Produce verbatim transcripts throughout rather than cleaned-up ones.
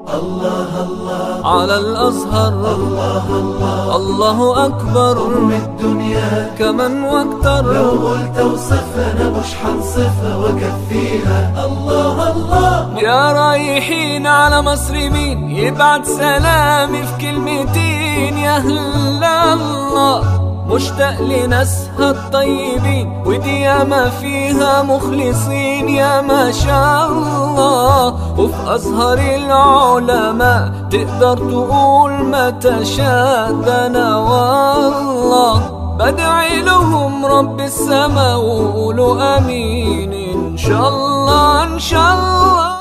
الله الله على الأزهر، الله الله الله أكبر من الدنيا كمن واكتر. لو قلت اوصفها أنا مش حنصفها وأكفيها. الله الله يا رايحين على مصر مين يبعت سلامي في كلمتين؟ يا أهل الله مشتاق لناسها الطيبين، ودي ياما فيها مخلصين يا ما شاء الله. وفي أزهر العلماء تقدر تقول ما تشاء. ده أنا والله بدعي لهم رب السما وقولوا آمين إن شاء الله إن شاء الله.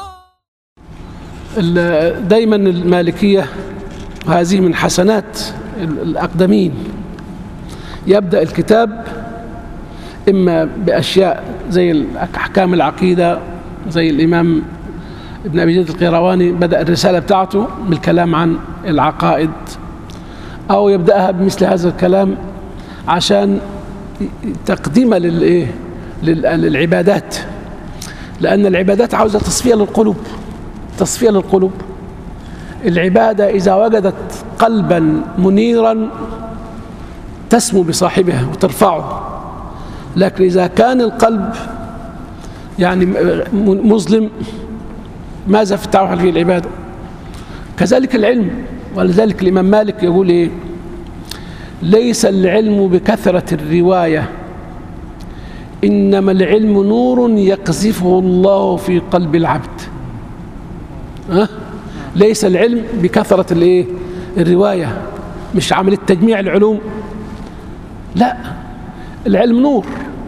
دايما المالكية هذه من حسنات الأقدمين، يبدأ الكتاب إما بأشياء زي أحكام العقيدة، زي الإمام ابن أبي زيد القيرواني بدأ الرسالة بتاعته بالكلام عن العقائد، أو يبدأها بمثل هذا الكلام عشان تقديمها للإيه للعبادات، لأن العبادات عاوزة تصفية للقلوب. تصفية للقلوب، العبادة إذا وجدت قلبا منيرا تسمو بصاحبها وترفعه، لكن إذا كان القلب يعني مظلم ماذا في التعامل في العبادة؟ كذلك العلم. ولذلك الإمام مالك يقول إيه؟ ليس العلم بكثرة الرواية، إنما العلم نور يقذفه الله في قلب العبد. أه؟ ليس العلم بكثرة الإيه؟ الرواية، مش عملية تجميع العلوم، لا، العلم نور.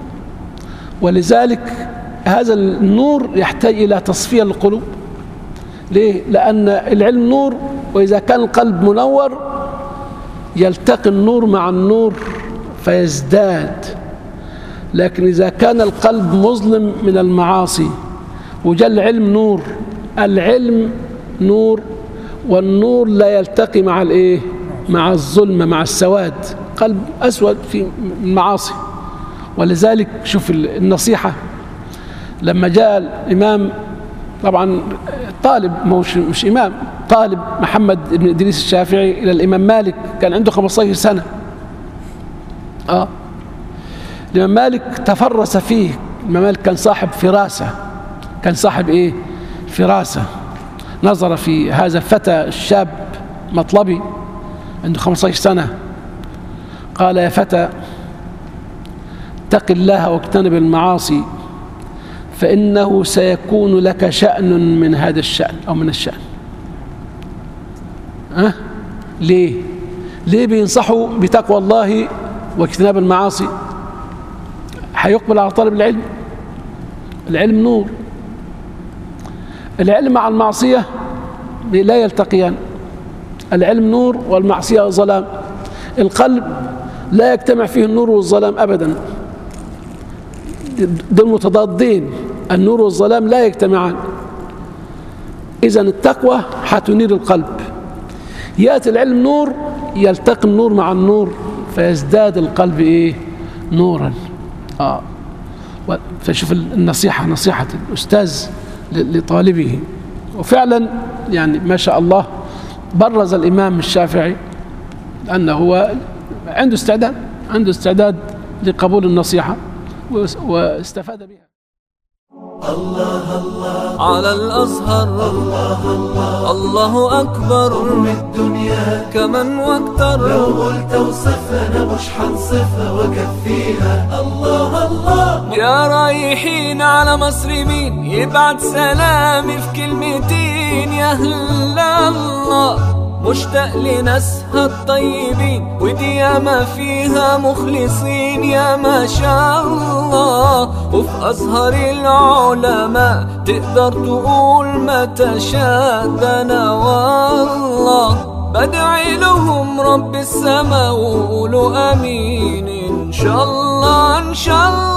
ولذلك هذا النور يحتاج إلى تصفية القلوب. ليه؟ لأن العلم نور، وإذا كان القلب منور يلتقي النور مع النور فيزداد. لكن إذا كان القلب مظلم من المعاصي وجاء العلم نور، العلم نور والنور لا يلتقي مع الإيه؟ مع الظلمة، مع السواد، قلب أسود في المعاصي. ولذلك شوف النصيحة لما جاء الإمام، طبعا طالب مش, مش إمام، طالب محمد بن إدريس الشافعي إلى الإمام مالك، كان عنده خمسة عشر سنة. آه الإمام مالك تفرس فيه. الإمام مالك كان صاحب فراسة، كان صاحب إيه؟ فراسة. نظر في هذا الفتى الشاب مطلبي عنده خمسة عشر سنة، قال يا فتى اتق الله واجتنب المعاصي، فإنه سيكون لك شأن من هذا الشأن أو من الشأن. أه؟ ليه؟ ليه بينصحوا بتقوى الله واجتناب المعاصي؟ هيقبل على طالب العلم. العلم نور، العلم مع المعصية لا يلتقيان. العلم نور والمعصية ظلام. القلب لا يجتمع فيه النور والظلام أبدا، دول متضادين، النور والظلام لا يجتمعان. إذن التقوى حتنير القلب. يأتي العلم نور، يلتقي النور مع النور فيزداد القلب إيه؟ نورا. آه. فشوف النصيحة، نصيحة الأستاذ لطالبه. وفعلا يعني ما شاء الله برز الإمام الشافعي أنه هو عنده استعداد، عنده استعداد لقبول النصيحة واستفاد بها. الله الله على الأزهر، الله الله الله أكبر من الدنيا كمن واكتر. لو قلت اوصفها أنا مش حنصفها وأكفيها. الله الله يا رايحين على مصر مين يبعت سلامي في كلمتين؟ يا أهل الله مشتاق لناسها الطيبين، ودي ياما فيها مخلصين يا ما شاء الله. وفي أزهر العلماء تقدر تقول ما تشاء. ده أنا والله بدعي لهم رب السما وقولوا آمين إن شاء الله إن شاء الله.